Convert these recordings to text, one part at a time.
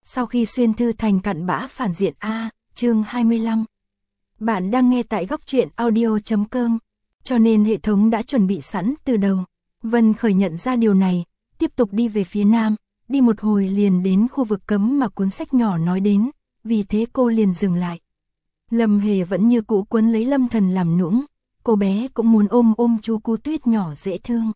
Sau khi xuyên thư thành cặn bã phản diện A, chương 25. Bạn đang nghe tại góc truyện audio.com, cho nên hệ thống đã chuẩn bị sẵn từ đầu. Vân Khởi nhận ra điều này, tiếp tục đi về phía nam, đi một hồi liền đến khu vực cấm mà cuốn sách nhỏ nói đến, vì thế cô liền dừng lại. Lâm Hề vẫn như cũ quấn lấy Lâm Thần làm nũng, cô bé cũng muốn ôm chú Cú Tuyết nhỏ dễ thương.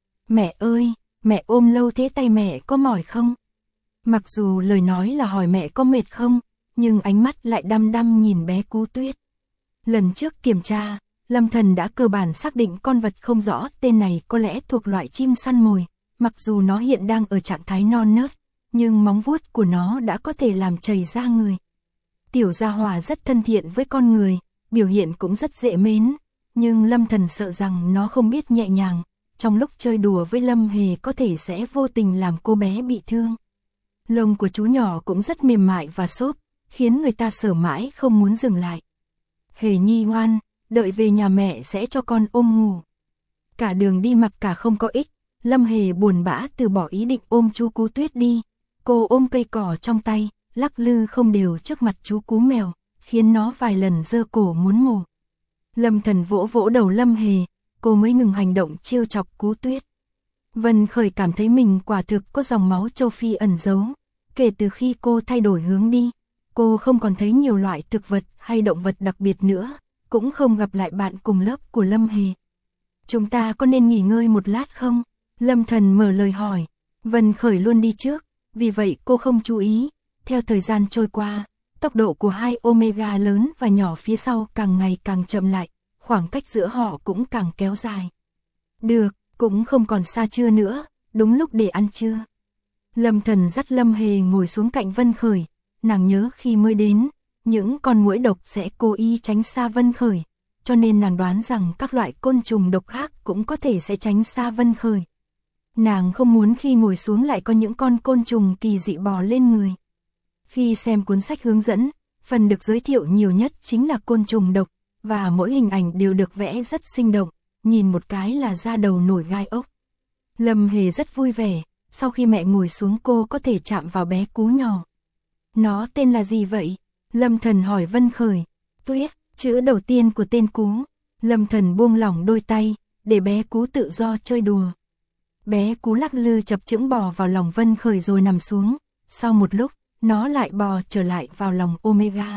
Mẹ ơi, mẹ ôm lâu thế tay mẹ có mỏi không? Mặc dù lời nói là hỏi mẹ có mệt không, nhưng ánh mắt lại đăm đăm nhìn bé Cú Tuyết. Lần trước kiểm tra, Lâm Thần đã cơ bản xác định con vật không rõ tên này có lẽ thuộc loại chim săn mồi, mặc dù nó hiện đang ở trạng thái non nớt, nhưng móng vuốt của nó đã có thể làm chảy da người. Tiểu gia hỏa rất thân thiện với con người, biểu hiện cũng rất dễ mến, nhưng Lâm Thần sợ rằng nó không biết nhẹ nhàng, trong lúc chơi đùa với Lâm Hề có thể sẽ vô tình làm cô bé bị thương. Lông của chú nhỏ cũng rất mềm mại và xốp, khiến người ta sờ mãi không muốn dừng lại. Hề nhi ngoan, đợi về nhà mẹ sẽ cho con ôm ngủ. Cả đường đi mặc cả không có ích, Lâm Hề buồn bã từ bỏ ý định ôm chú Cú Tuyết đi. Cô ôm cây cỏ trong tay, lắc lư không đều trước mặt chú cú mèo, khiến nó vài lần giơ cổ muốn ngủ. Lâm Thần vỗ vỗ đầu Lâm Hề, cô mới ngừng hành động trêu chọc Cú Tuyết. Vân Khởi cảm thấy mình quả thực có dòng máu châu Phi ẩn giấu. Kể từ khi cô thay đổi hướng đi, cô không còn thấy nhiều loại thực vật hay động vật đặc biệt nữa, cũng không gặp lại bạn cùng lớp của Lâm Hề. Chúng ta có nên nghỉ ngơi một lát không? Lâm Thần mở lời hỏi. Vân Khởi luôn đi trước, vì vậy cô không chú ý. Theo thời gian trôi qua, tốc độ của hai Omega lớn và nhỏ phía sau càng ngày càng chậm lại, khoảng cách giữa họ cũng càng kéo dài. Được, cũng không còn xa trưa nữa, đúng lúc để ăn trưa. Lâm Thần dắt Lâm Hề ngồi xuống cạnh Vân Khởi, nàng nhớ khi mới đến, những con muỗi độc sẽ cố ý tránh xa Vân Khởi, cho nên nàng đoán rằng các loại côn trùng độc khác cũng có thể sẽ tránh xa Vân Khởi. Nàng không muốn khi ngồi xuống lại có những con côn trùng kỳ dị bò lên người. Khi xem cuốn sách hướng dẫn, phần được giới thiệu nhiều nhất chính là côn trùng độc, và mỗi hình ảnh đều được vẽ rất sinh động, nhìn một cái là da đầu nổi gai ốc. Lâm Hề rất vui vẻ, sau khi mẹ ngồi xuống cô có thể chạm vào bé Cú nhỏ. Nó tên là gì vậy? Lâm Thần hỏi Vân Khởi. Tuyết, chữ đầu tiên của tên Cú. Lâm Thần buông lỏng đôi tay, để bé Cú tự do chơi đùa. Bé Cú lắc lư chập chững bò vào lòng Vân Khởi rồi nằm xuống, sau một lúc, nó lại bò trở lại vào lòng Omega.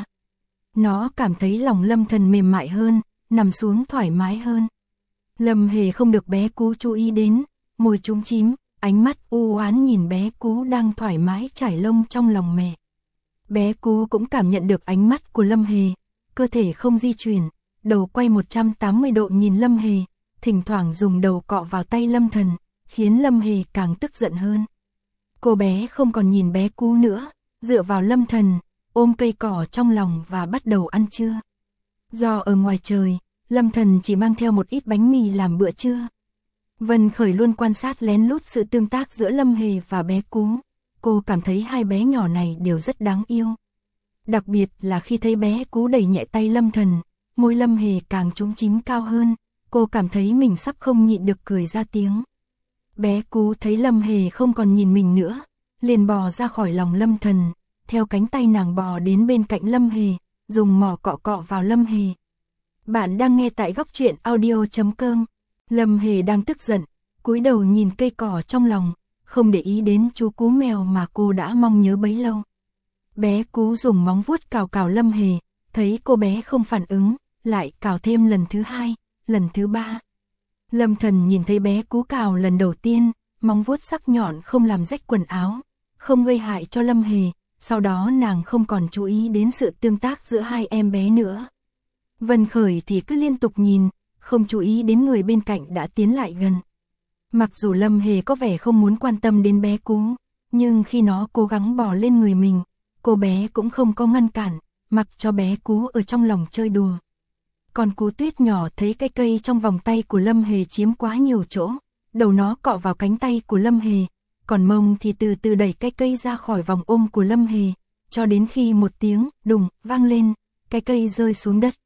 Nó cảm thấy lòng Lâm Thần mềm mại hơn, nằm xuống thoải mái hơn. Lâm Hề không được bé Cú chú ý đến, môi chúm chím, ánh mắt u oán nhìn bé Cú đang thoải mái trải lông trong lòng mẹ. Bé Cú cũng cảm nhận được ánh mắt của Lâm Hề, cơ thể không di chuyển, đầu quay 180 độ nhìn Lâm Hề, thỉnh thoảng dùng đầu cọ vào tay Lâm Thần, khiến Lâm Hề càng tức giận hơn. Cô bé không còn nhìn bé Cú nữa, dựa vào Lâm Thần, ôm cây cỏ trong lòng và bắt đầu ăn trưa. Do ở ngoài trời, Lâm Thần chỉ mang theo một ít bánh mì làm bữa trưa. Vân Khởi luôn quan sát lén lút sự tương tác giữa Lâm Hề và bé Cú. Cô cảm thấy hai bé nhỏ này đều rất đáng yêu. Đặc biệt là khi thấy bé Cú đẩy nhẹ tay Lâm Thần, môi Lâm Hề càng chúm chím cao hơn, cô cảm thấy mình sắp không nhịn được cười ra tiếng. Bé Cú thấy Lâm Hề không còn nhìn mình nữa, liền bò ra khỏi lòng Lâm Thần, theo cánh tay nàng bò đến bên cạnh Lâm Hề, dùng mỏ cọ cọ vào Lâm Hề. Bạn đang nghe tại góc truyện audio.com. Lâm Hề đang tức giận, cúi đầu nhìn cây cỏ trong lòng, không để ý đến chú Cú mèo mà cô đã mong nhớ bấy lâu. Bé Cú dùng móng vuốt cào cào Lâm Hề, thấy cô bé không phản ứng, lại cào thêm lần thứ hai, lần thứ ba. Lâm Thần nhìn thấy bé Cú cào lần đầu tiên, móng vuốt sắc nhọn không làm rách quần áo, không gây hại cho Lâm Hề, sau đó nàng không còn chú ý đến sự tương tác giữa hai em bé nữa. Vân Khởi thì cứ liên tục nhìn, không chú ý đến người bên cạnh đã tiến lại gần. Mặc dù Lâm Hề có vẻ không muốn quan tâm đến bé Cú, nhưng khi nó cố gắng bò lên người mình, cô bé cũng không có ngăn cản, mặc cho bé Cú ở trong lòng chơi đùa. Còn Cú Tuyết nhỏ thấy cái cây trong vòng tay của Lâm Hề chiếm quá nhiều chỗ, đầu nó cọ vào cánh tay của Lâm Hề, còn mông thì từ từ đẩy cái cây ra khỏi vòng ôm của Lâm Hề, cho đến khi một tiếng đùng vang lên, cái cây rơi xuống đất.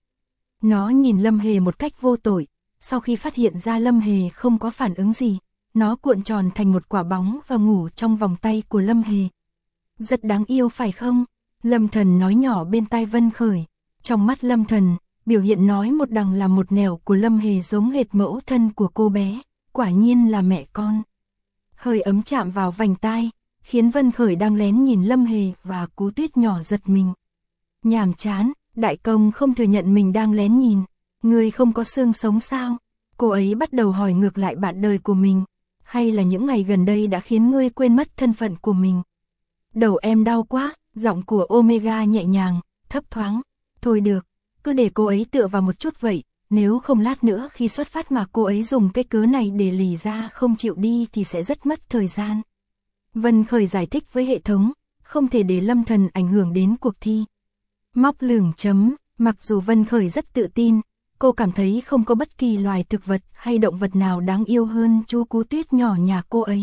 Nó nhìn Lâm Hề một cách vô tội, sau khi phát hiện ra Lâm Hề không có phản ứng gì, nó cuộn tròn thành một quả bóng và ngủ trong vòng tay của Lâm Hề. Rất đáng yêu phải không? Lâm Thần nói nhỏ bên tai Vân Khởi. Trong mắt Lâm Thần, biểu hiện nói một đằng là một nẻo của Lâm Hề giống hệt mẫu thân của cô bé, quả nhiên là mẹ con. Hơi ấm chạm vào vành tai, khiến Vân Khởi đang lén nhìn Lâm Hề và Cú Tuyết nhỏ giật mình. Nhàm chán, đại công không thừa nhận mình đang lén nhìn. Ngươi không có xương sống sao? Cô ấy bắt đầu hỏi ngược lại bạn đời của mình. Hay là những ngày gần đây đã khiến ngươi quên mất thân phận của mình? Đầu em đau quá, giọng của Omega nhẹ nhàng, thấp thoáng. Thôi được, cứ để cô ấy tựa vào một chút vậy. Nếu không lát nữa khi xuất phát mà cô ấy dùng cái cớ này để lì ra không chịu đi thì sẽ rất mất thời gian. Vân Khởi giải thích với hệ thống, không thể để Lâm Thần ảnh hưởng đến cuộc thi. Móc lửng chấm, mặc dù Vân Khởi rất tự tin, cô cảm thấy không có bất kỳ loài thực vật hay động vật nào đáng yêu hơn chú Cú Tuyết nhỏ nhà cô ấy.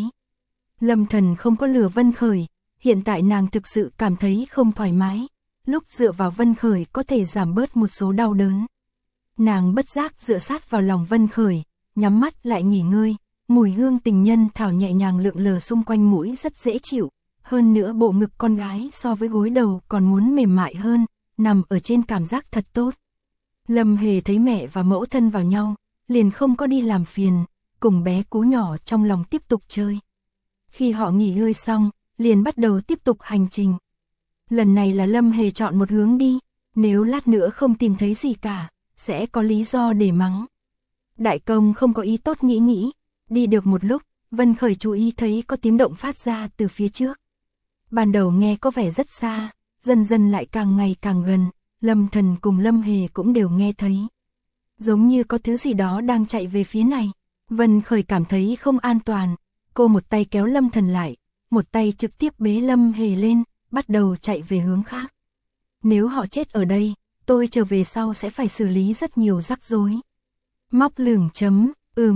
Lâm Thần không có lừa Vân Khởi, hiện tại nàng thực sự cảm thấy không thoải mái, lúc dựa vào Vân Khởi có thể giảm bớt một số đau đớn. Nàng bất giác dựa sát vào lòng Vân Khởi, nhắm mắt lại nghỉ ngơi, mùi hương tình nhân thảo nhẹ nhàng lượn lờ xung quanh mũi rất dễ chịu, hơn nữa bộ ngực con gái so với gối đầu còn muốn mềm mại hơn, nằm ở trên cảm giác thật tốt. Lâm Hề thấy mẹ và mẫu thân vào nhau, liền không có đi làm phiền, cùng bé Cú nhỏ trong lòng tiếp tục chơi. Khi họ nghỉ ngơi xong, liền bắt đầu tiếp tục hành trình. Lần này là Lâm Hề chọn một hướng đi, nếu lát nữa không tìm thấy gì cả, sẽ có lý do để mắng. Đại công không có ý tốt nghĩ, đi được một lúc, Vân Khởi chú ý thấy có tiếng động phát ra từ phía trước. Ban đầu nghe có vẻ rất xa, dần dần lại càng ngày càng gần, Lâm Thần cùng Lâm Hề cũng đều nghe thấy. Giống như có thứ gì đó đang chạy về phía này, Vân Khởi cảm thấy không an toàn, cô một tay kéo Lâm Thần lại, một tay trực tiếp bế Lâm Hề lên, bắt đầu chạy về hướng khác. Nếu họ chết ở đây, tôi trở về sau sẽ phải xử lý rất nhiều rắc rối. Móc lửng chấm,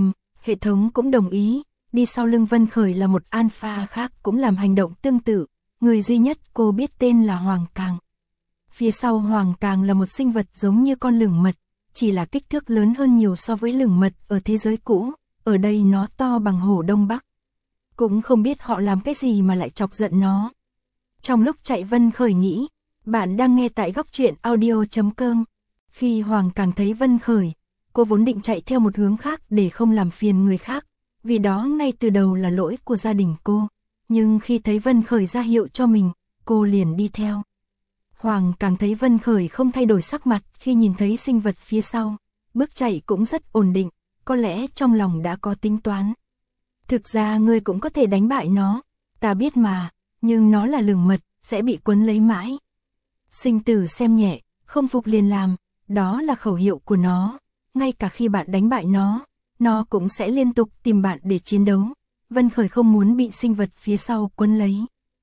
hệ thống cũng đồng ý, đi sau lưng Vân Khởi là một alpha khác cũng làm hành động tương tự, người duy nhất cô biết tên là Hoàng Càng. Phía sau Hoàng Càng là một sinh vật giống như con lửng mật, chỉ là kích thước lớn hơn nhiều so với lửng mật ở thế giới cũ, ở đây nó to bằng hổ Đông Bắc. Cũng không biết họ làm cái gì mà lại chọc giận nó. Trong lúc chạy Vân Khởi nghĩ, bạn đang nghe tại góc truyện audio.com. Khi Hoàng Càng thấy Vân Khởi, cô vốn định chạy theo một hướng khác để không làm phiền người khác, vì đó ngay từ đầu là lỗi của gia đình cô. Nhưng khi thấy Vân Khởi ra hiệu cho mình, cô liền đi theo. Hoàng Càng thấy Vân Khởi không thay đổi sắc mặt khi nhìn thấy sinh vật phía sau, bước chạy cũng rất ổn định, có lẽ trong lòng đã có tính toán. Thực ra ngươi cũng có thể đánh bại nó, ta biết mà, nhưng nó là lửng mật, sẽ bị quấn lấy mãi. Sinh tử xem nhẹ, không phục liền làm, đó là khẩu hiệu của nó, ngay cả khi bạn đánh bại nó cũng sẽ liên tục tìm bạn để chiến đấu. Vân Khởi không muốn bị sinh vật phía sau quấn lấy.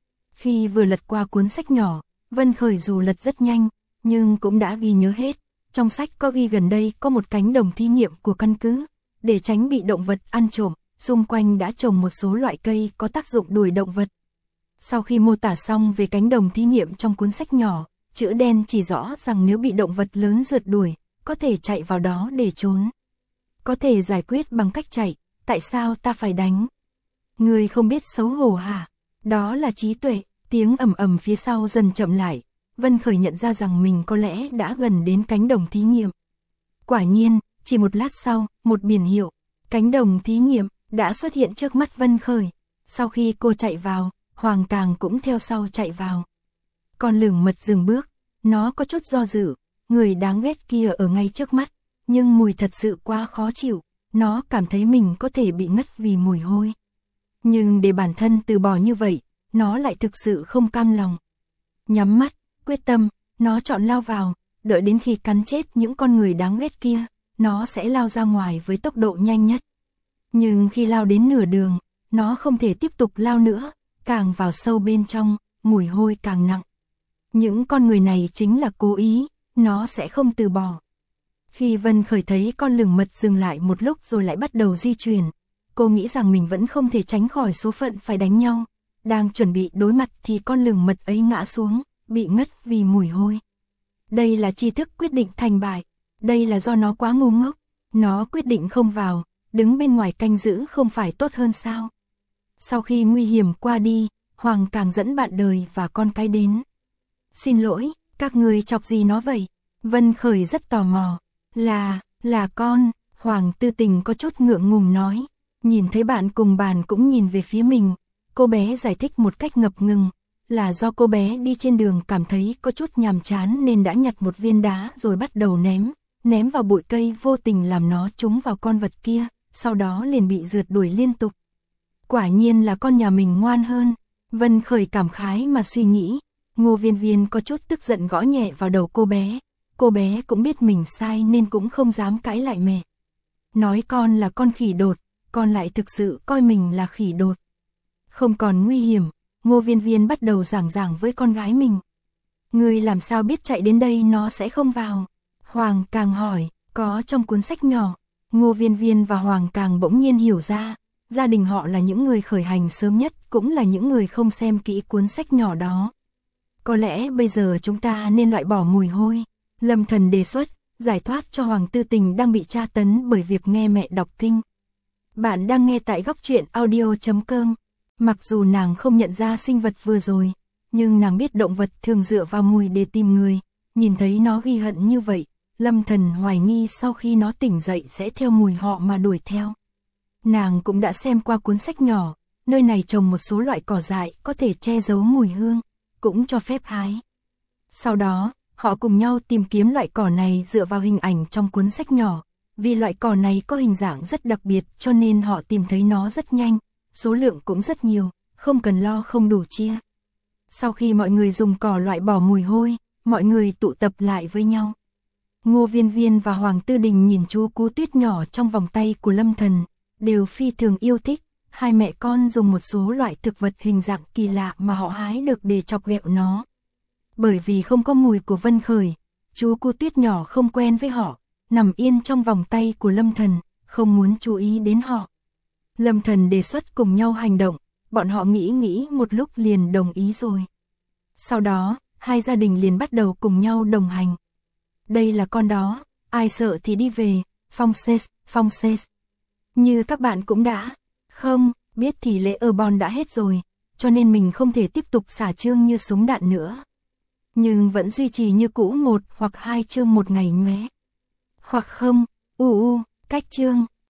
Khi vừa lật qua cuốn sách nhỏ, Vân Khởi dù lật rất nhanh, nhưng cũng đã ghi nhớ hết. Trong sách có ghi gần đây có một cánh đồng thí nghiệm của căn cứ, để tránh bị động vật ăn trộm, xung quanh đã trồng một số loại cây có tác dụng đuổi động vật. Sau khi mô tả xong về cánh đồng thí nghiệm trong cuốn sách nhỏ, chữ đen chỉ rõ rằng nếu bị động vật lớn rượt đuổi, có thể chạy vào đó để trốn. Có thể giải quyết bằng cách chạy, tại sao ta phải đánh? Người không biết xấu hổ hả? Đó là trí tuệ. Tiếng ầm ầm phía sau dần chậm lại, Vân Khởi nhận ra rằng mình có lẽ đã gần đến cánh đồng thí nghiệm. Quả nhiên, chỉ một lát sau, một biển hiệu, cánh đồng thí nghiệm, đã xuất hiện trước mắt Vân Khởi. Sau khi cô chạy vào, Hoàng Càng cũng theo sau chạy vào. Con lửng mật dừng bước, nó có chút do dự, người đáng ghét kia ở ngay trước mắt, nhưng mùi thật sự quá khó chịu, nó cảm thấy mình có thể bị ngất vì mùi hôi. Nhưng để bản thân từ bỏ như vậy, nó lại thực sự không cam lòng. Nhắm mắt, quyết tâm, nó chọn lao vào, đợi đến khi cắn chết những con người đáng ghét kia, nó sẽ lao ra ngoài với tốc độ nhanh nhất. Nhưng khi lao đến nửa đường, nó không thể tiếp tục lao nữa, càng vào sâu bên trong, mùi hôi càng nặng. Những con người này chính là cố ý, nó sẽ không từ bỏ. Khi Vân Khởi thấy con lửng mật dừng lại một lúc rồi lại bắt đầu di chuyển, cô nghĩ rằng mình vẫn không thể tránh khỏi số phận phải đánh nhau. Đang chuẩn bị đối mặt thì con lửng mật ấy ngã xuống, bị ngất vì mùi hôi. Đây là tri thức quyết định thành bại, đây là do nó quá ngu ngốc, nó quyết định không vào, đứng bên ngoài canh giữ không phải tốt hơn sao? Sau khi nguy hiểm qua đi, Hoàng càng dẫn bạn đời và con cái đến. Xin lỗi, các người chọc gì nó vậy? Vân Khởi rất tò mò. Là con, Hoàng Tư Tình có chút ngượng ngùng nói. Nhìn thấy bạn cùng bàn cũng nhìn về phía mình, cô bé giải thích một cách ngập ngừng. Là do cô bé đi trên đường cảm thấy có chút nhàm chán nên đã nhặt một viên đá rồi bắt đầu ném vào bụi cây, vô tình làm nó trúng vào con vật kia, sau đó liền bị rượt đuổi liên tục. Quả nhiên là con nhà mình ngoan hơn. Vân Khởi cảm khái mà suy nghĩ. Ngô Viên Viên có chút tức giận gõ nhẹ vào đầu cô bé. Cô bé cũng biết mình sai nên cũng không dám cãi lại mẹ. Nói con là con khỉ đột, con lại thực sự coi mình là khỉ đột. Không còn nguy hiểm, Ngô Viên Viên bắt đầu giảng với con gái mình. Ngươi làm sao biết chạy đến đây nó sẽ không vào? Hoàng Càng hỏi, có trong cuốn sách nhỏ. Ngô Viên Viên và Hoàng Càng bỗng nhiên hiểu ra, gia đình họ là những người khởi hành sớm nhất, cũng là những người không xem kỹ cuốn sách nhỏ đó. Có lẽ bây giờ chúng ta nên loại bỏ mùi hôi. Lâm Thần đề xuất, giải thoát cho Hoàng Tư Tình đang bị tra tấn bởi việc nghe mẹ đọc kinh. Bạn đang nghe tại Góc Truyện Audio.com. Mặc dù nàng không nhận ra sinh vật vừa rồi, nhưng nàng biết động vật thường dựa vào mùi để tìm người. Nhìn thấy nó ghi hận như vậy, Lâm Thần hoài nghi sau khi nó tỉnh dậy sẽ theo mùi họ mà đuổi theo. Nàng cũng đã xem qua cuốn sách nhỏ, nơi này trồng một số loại cỏ dại có thể che giấu mùi hương, cũng cho phép hái. Sau đó, họ cùng nhau tìm kiếm loại cỏ này dựa vào hình ảnh trong cuốn sách nhỏ. Vì loại cỏ này có hình dạng rất đặc biệt cho nên họ tìm thấy nó rất nhanh, số lượng cũng rất nhiều, không cần lo không đủ chia. Sau khi mọi người dùng cỏ loại bỏ mùi hôi, mọi người tụ tập lại với nhau. Ngô Viên Viên và Hoàng Tư Đình nhìn chú cú tuyết nhỏ trong vòng tay của Lâm Thần, đều phi thường yêu thích. Hai mẹ con dùng một số loại thực vật hình dạng kỳ lạ mà họ hái được để chọc ghẹo nó. Bởi vì không có mùi của Vân Khởi, chú cú tuyết nhỏ không quen với họ, nằm yên trong vòng tay của Lâm Thần, không muốn chú ý đến họ. Lâm Thần đề xuất cùng nhau hành động, bọn họ nghĩ một lúc liền đồng ý rồi. Sau đó, hai gia đình liền bắt đầu cùng nhau đồng hành. Đây là con đó, ai sợ thì đi về, Fonses. Như các bạn cũng đã, không, biết thì lễ Earbon đã hết rồi, cho nên mình không thể tiếp tục xả chương như súng đạn nữa. Nhưng vẫn duy trì như cũ 1 hoặc 2 chương một ngày nhé. Hoặc không, cách chương.